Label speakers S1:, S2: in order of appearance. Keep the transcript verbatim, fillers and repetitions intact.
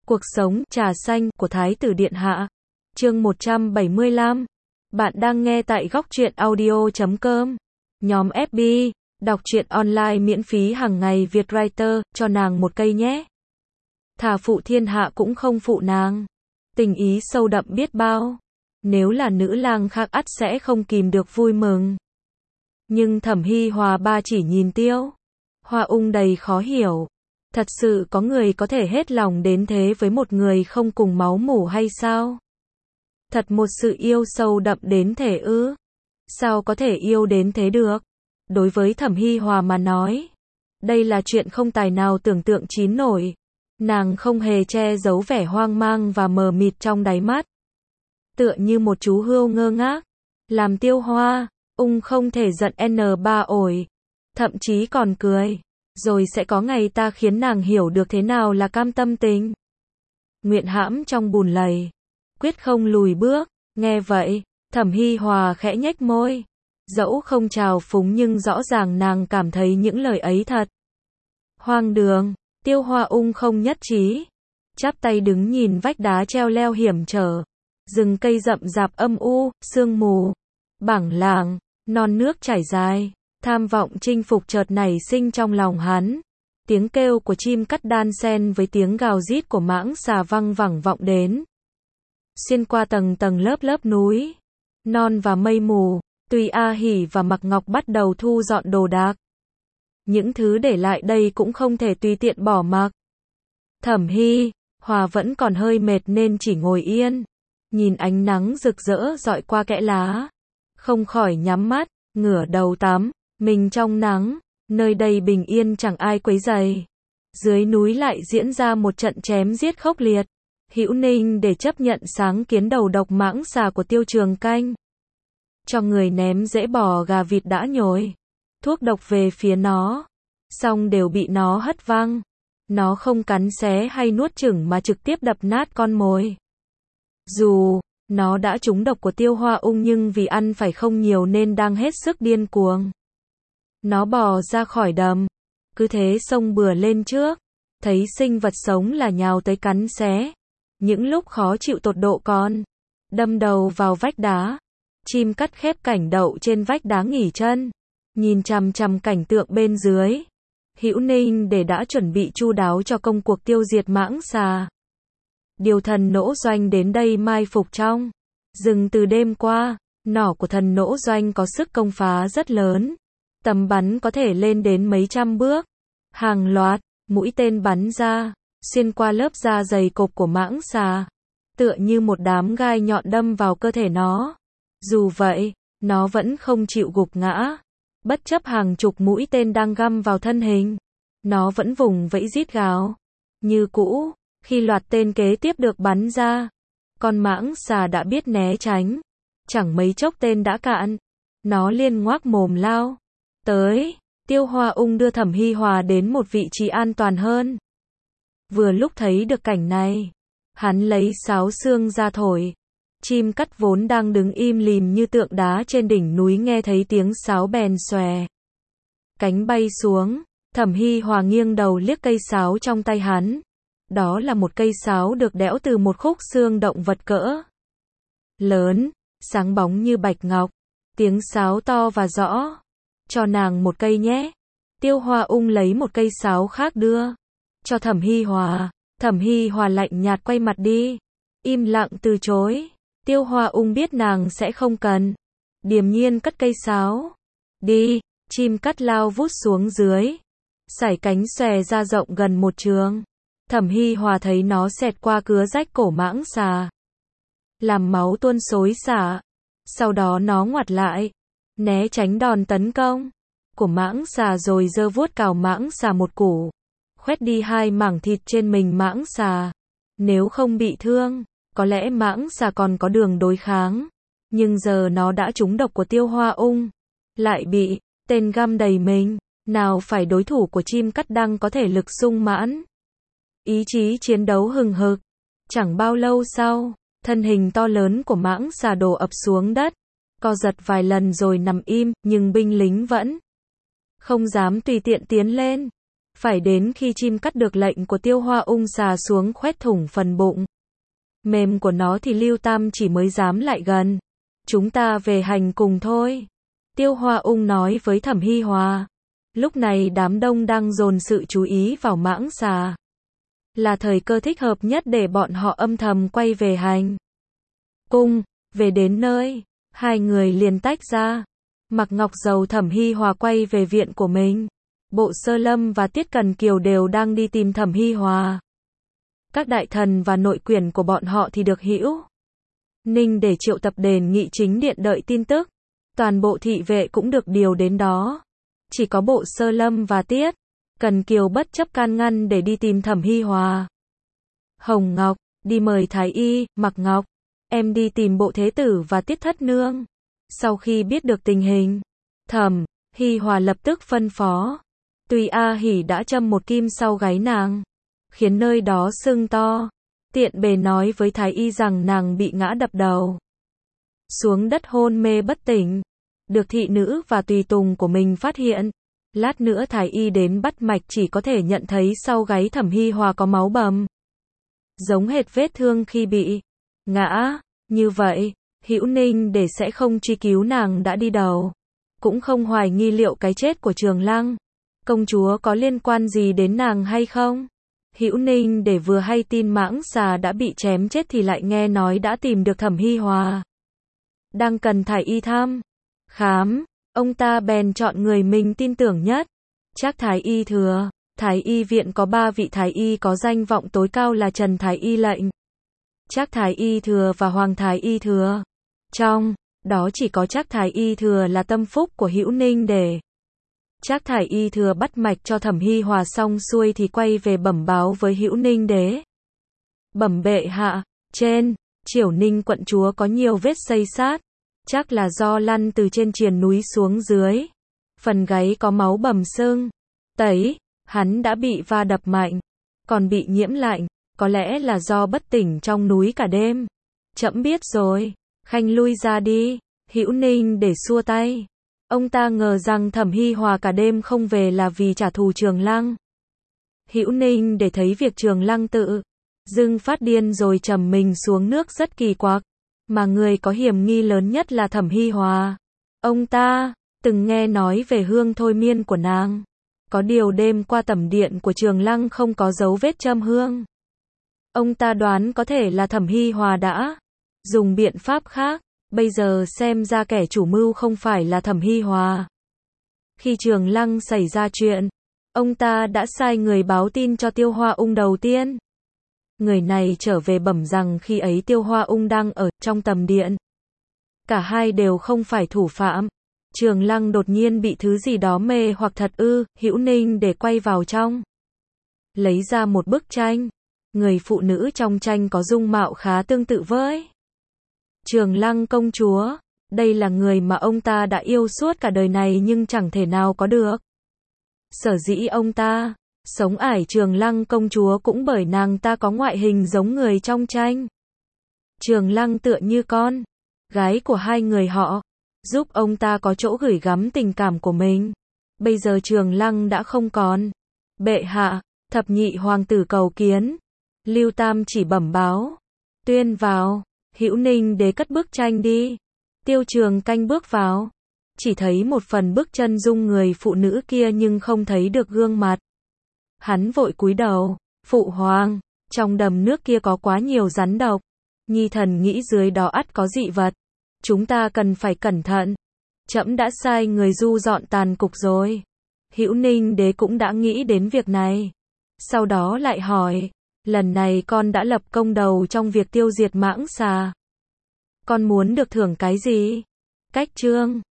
S1: Cuộc sống, trà xanh, của Thái tử Điện Hạ. Chương một trăm bảy mươi lăm. Bạn đang nghe tại góc truyện audio chấm com. Nhóm ép bê, đọc truyện online miễn phí hàng ngày Việt Writer, cho nàng một cây nhé. Thà phụ thiên hạ cũng không phụ nàng. Tình ý sâu đậm biết bao. Nếu là nữ lang khác ắt sẽ không kìm được vui mừng. Nhưng Thẩm Hi Hòa ba chỉ nhìn Tiêu Hoa Ung đầy khó hiểu. Thật sự có người có thể hết lòng đến thế với một người không cùng máu mủ hay sao? Thật một sự yêu sâu đậm đến thể ư? Sao có thể yêu đến thế được? Đối với Thẩm Hi Hòa mà nói, đây là chuyện không tài nào tưởng tượng chín nổi. Nàng không hề che giấu vẻ hoang mang và mờ mịt trong đáy mắt. Tựa như một chú hươu ngơ ngác, làm Tiêu Hoa Ung không thể giận n ba ổi, thậm chí còn cười. Rồi sẽ có ngày ta khiến nàng hiểu được thế nào là cam tâm tình nguyện hãm trong bùn lầy, quyết không lùi bước. Nghe vậy, Thẩm Hi Hòa khẽ nhếch môi. Dẫu không trào phúng nhưng rõ ràng nàng cảm thấy những lời ấy thật hoang đường. Tiêu Hoa Ung không nhất trí, chắp tay đứng nhìn vách đá treo leo hiểm trở, rừng cây rậm rạp âm u, sương mù, bảng làng, non nước trải dài. Tham vọng chinh phục chợt nảy sinh trong lòng hắn. Tiếng kêu của chim cắt đan xen với tiếng gào rít của mãng xà văng vẳng vọng đến. Xuyên qua tầng tầng lớp lớp núi non và mây mù, Tùy A Hỉ và Mặc Ngọc bắt đầu thu dọn đồ đạc. Những thứ để lại đây cũng không thể tùy tiện bỏ mặc. Thẩm Hi Hòa vẫn còn hơi mệt nên chỉ ngồi yên, nhìn ánh nắng rực rỡ rọi qua kẽ lá, không khỏi nhắm mắt, ngửa đầu tắm. Mình trong nắng, nơi đây bình yên chẳng ai quấy rầy. Dưới núi lại diễn ra một trận chém giết khốc liệt. Hữu Ninh để chấp nhận sáng kiến đầu độc mãng xà của Tiêu Trường Canh, cho người ném rễ bò gà vịt đã nhồi thuốc độc về phía nó, song đều bị nó hất văng. Nó không cắn xé hay nuốt chửng mà trực tiếp đập nát con mồi. Dù nó đã trúng độc của Tiêu Hoa Ung nhưng vì ăn phải không nhiều nên đang hết sức điên cuồng. Nó bò ra khỏi đầm, cứ thế xông bừa lên trước, thấy sinh vật sống là nhào tới cắn xé. Những lúc khó chịu tột độ còn đâm đầu vào vách đá. Chim cắt khép cảnh đậu trên vách đá nghỉ chân, nhìn chằm chằm cảnh tượng bên dưới. Hữu Ninh để đã chuẩn bị chu đáo cho công cuộc tiêu diệt mãng xà. Điều thần nỗ doanh đến đây mai phục trong rừng từ đêm qua. Nỏ của thần nỗ doanh có sức công phá rất lớn, tầm bắn có thể lên đến mấy trăm bước. Hàng loạt mũi tên bắn ra, xuyên qua lớp da dày cộp của mãng xà, tựa như một đám gai nhọn đâm vào cơ thể nó. Dù vậy, nó vẫn không chịu gục ngã. Bất chấp hàng chục mũi tên đang găm vào thân hình, nó vẫn vùng vẫy rít gào như cũ. Khi loạt tên kế tiếp được bắn ra, con mãng xà đã biết né tránh. Chẳng mấy chốc tên đã cạn, nó liên ngoác mồm lao tới. Tiêu Hoa Ung đưa Thẩm Hi Hòa đến một vị trí an toàn hơn. Vừa lúc thấy được cảnh này, hắn lấy sáo xương ra thổi. Chim cắt vốn đang đứng im lìm như tượng đá trên đỉnh núi nghe thấy tiếng sáo bèn xòe cánh bay xuống. Thẩm Hi Hòa nghiêng đầu liếc cây sáo trong tay hắn. Đó là một cây sáo được đẽo từ một khúc xương động vật cỡ lớn, sáng bóng như bạch ngọc. Tiếng sáo to và rõ. Cho nàng một cây nhé. Tiêu Hoa Ung lấy một cây sáo khác đưa cho Thẩm Hi Hòa. Thẩm Hi Hòa lạnh nhạt quay mặt đi, im lặng từ chối. Tiêu Hoa Ung biết nàng sẽ không cần, điềm nhiên cất cây sáo đi. Chim cắt lao vút xuống dưới, sải cánh xòe ra rộng gần một trường. Thẩm Hi Hòa thấy nó xẹt qua cứa rách cổ mãng xà, làm máu tuôn xối xả. Sau đó nó ngoặt lại, né tránh đòn tấn công của mãng xà rồi giơ vuốt cào mãng xà một củ, khoét đi hai mảng thịt trên mình mãng xà. Nếu không bị thương, có lẽ mãng xà còn có đường đối kháng. Nhưng giờ nó đã trúng độc của Tiêu Hoa Ung, lại bị tên găm đầy mình, nào phải đối thủ của chim cắt đang có thể lực sung mãn. Ý chí chiến đấu hừng hực. Chẳng bao lâu sau, thân hình to lớn của mãng xà đổ ập xuống đất, co giật vài lần rồi nằm im, nhưng binh lính vẫn không dám tùy tiện tiến lên. Phải đến khi chim cắt được lệnh của Tiêu Hoa ung xà xuống khoét thủng phần bụng mềm của nó thì Lưu Tam chỉ mới dám lại gần. Chúng ta về hành cùng thôi. Tiêu Hoa ung nói với Thẩm Hi Hòa. Lúc này đám đông đang dồn sự chú ý vào mãng xà. Là thời cơ thích hợp nhất để bọn họ âm thầm quay về hành cung. Về đến nơi, hai người liền tách ra. Mạc Ngọc Dầu Thẩm Hi Hòa quay về viện của mình. Bộ Sơ Lâm và Tiết Cần Kiều đều đang đi tìm Thẩm Hi Hòa. Các đại thần và nội quyển của bọn họ thì được Hữu Ninh để triệu tập đền nghị chính điện đợi tin tức. Toàn bộ thị vệ cũng được điều đến đó. Chỉ có Bộ Sơ Lâm và Tiết Cần Kiều bất chấp can ngăn để đi tìm Thẩm Hi Hòa. Hồng Ngọc, đi mời Thái Y. Mạc Ngọc, em đi tìm Bộ Thế Tử và Tiết Thất Nương. Sau khi biết được tình hình, Thẩm Hi Hòa lập tức phân phó. Tuy A Hỉ đã châm một kim sau gáy nàng, khiến nơi đó sưng to. Tiện bề nói với Thái Y rằng nàng bị ngã đập đầu xuống đất hôn mê bất tỉnh. Được thị nữ và tùy tùng của mình phát hiện. Lát nữa Thái Y đến bắt mạch chỉ có thể nhận thấy sau gáy Thẩm Hi Hòa có máu bầm, giống hệt vết thương khi bị ngã. Như vậy, Hữu Ninh để sẽ không truy cứu nàng đã đi đầu, cũng không hoài nghi liệu cái chết của Trường Lăng công chúa có liên quan gì đến nàng hay không. Hữu Ninh để vừa hay tin mãng xà đã bị chém chết thì lại nghe nói đã tìm được Thẩm Hi Hòa, đang cần Thái Y thăm khám. Ông ta bèn chọn người mình tin tưởng nhất, Trác Thái Y Thừa. Thái Y viện có ba vị Thái Y có danh vọng tối cao là Trần Thái Y Lệnh, Trác Thái Y Thừa và Hoàng Thái Y Thừa. Trong đó chỉ có Trác Thái Y Thừa là tâm phúc của Hữu Ninh để. Trác Thái Y Thừa bắt mạch cho Thẩm Hi Hòa xong xuôi thì quay về bẩm báo với Hữu Ninh đế. Bẩm bệ hạ, trên Triểu Ninh quận chúa có nhiều vết xây sát, chắc là do lăn từ trên triền núi xuống dưới. Phần gáy có máu bầm sưng tấy, hắn đã bị va đập mạnh, còn bị nhiễm lạnh, có lẽ là do bất tỉnh trong núi cả đêm. Trẫm biết rồi, khanh lui ra đi. Hữu Ninh để xua tay. Ông ta ngờ rằng Thẩm Hi Hòa cả đêm không về là vì trả thù Trường Lăng. Hữu Ninh để thấy việc Trường Lăng tự dưng phát điên rồi trầm mình xuống nước rất kỳ quặc, mà người có hiểm nghi lớn nhất là Thẩm Hi Hòa. Ông ta từng nghe nói về hương thôi miên của nàng, có điều đêm qua tẩm điện của Trường Lăng không có dấu vết châm hương. Ông ta đoán có thể là Thẩm Hi Hòa đã dùng biện pháp khác. Bây giờ xem ra kẻ chủ mưu không phải là Thẩm Hi Hòa. Khi Trường Lăng xảy ra chuyện, ông ta đã sai người báo tin cho Tiêu Hoa ung đầu tiên. Người này trở về bẩm rằng khi ấy Tiêu Hoa ung đang ở trong tầm điện. Cả hai đều không phải thủ phạm. Trường Lăng đột nhiên bị thứ gì đó mê hoặc thật ư. Hữu Ninh để quay vào trong, lấy ra một bức tranh. Người phụ nữ trong tranh có dung mạo khá tương tự với Trường Lăng công chúa. Đây là người mà ông ta đã yêu suốt cả đời này nhưng chẳng thể nào có được. Sở dĩ ông ta sống ải Trường Lăng công chúa cũng bởi nàng ta có ngoại hình giống người trong tranh. Trường Lăng tựa như con gái của hai người họ, giúp ông ta có chỗ gửi gắm tình cảm của mình. Bây giờ Trường Lăng đã không còn. Bệ hạ, thập nhị hoàng tử cầu kiến. Lưu Tam chỉ bẩm báo. Tuyên vào. Hữu Ninh đế cất bức tranh đi. Tiêu Trường Canh bước vào, chỉ thấy một phần bức chân dung người phụ nữ kia nhưng không thấy được gương mặt. Hắn vội cúi đầu. Phụ hoàng, trong đầm nước kia có quá nhiều rắn độc. Nhi thần nghĩ dưới đó ắt có dị vật. Chúng ta cần phải cẩn thận. Trẫm đã sai người du dọn tàn cục rồi. Hữu Ninh đế cũng đã nghĩ đến việc này. Sau đó lại hỏi, lần này con đã lập công đầu trong việc tiêu diệt mãng xà. Con muốn được thưởng cái gì? Cách chương